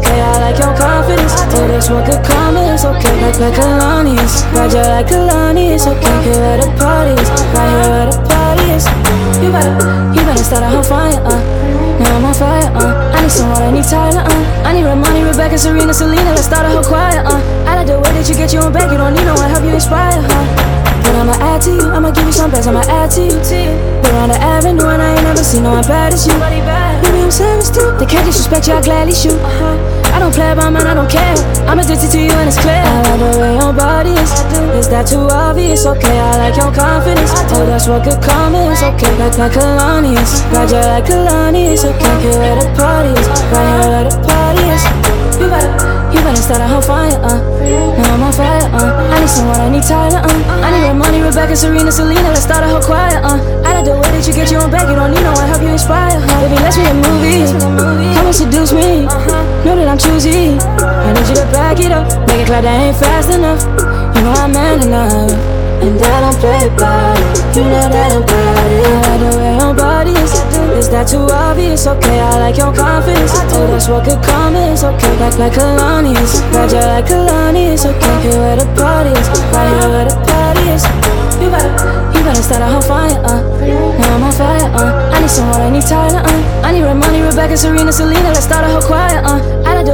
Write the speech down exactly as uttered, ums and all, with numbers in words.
okay. I like your confidence. Oh, that's what could come is okay. Like like Kalani's, ride you like Kalani's, okay. Here where the party is, right here where the party is. You better, you better start a whole fire, uh. Now I'm on fire, uh. I need some water, I need Tyler, uh. I need Ramani, Rebecca, Serena, Selena. Let's start a whole choir, uh. I like the way that you get you on back. You don't need no one, help you inspire, huh? But I'ma add to you, I'ma give you some best, I'ma add to you. We're on the avenue and I ain't never seen no one bad as you. Maybe I'm savage too, they can't disrespect you, I gladly shoot. I don't play about man, I don't care. I'm addicted to you and it's clear. I like the way your body is, is that too obvious? Okay, I like your confidence. Oh, that's what could come is okay. Like like Kalani's, ride you like Kalani's, okay. Here where the party is, right here where the party is. You better, you better start a whole fire, uh. Now I'm on fire, uh. I need someone, I need Tyler, uh. I need Ramani, Rebecca, Serena, Selena. Let's start a whole choir, uh. I like the way that you get you on back. You don't need no one, help you inspire, huh? Baby, let's make a movie. Come and seduce me. Know that I'm choosy. I need you to back it up. Make it clear that ain't fast enough. You know I'm man enough, and that I'm play by it. You know that I'm bad it. I like the way your body is. Is that too obvious? Okay, I like your confidence. Oh, that's what could come is okay. Like like Kalani's, ride you like Kalani's, okay. Here where the party is, right here where the party is. You better, you better start a whole fire, uh. Now I'm on fire, uh. I need someone, I need Tyler, uh. I need Ramani, Rebecca, Serena, Selena. Let's start a whole choir, uh. I like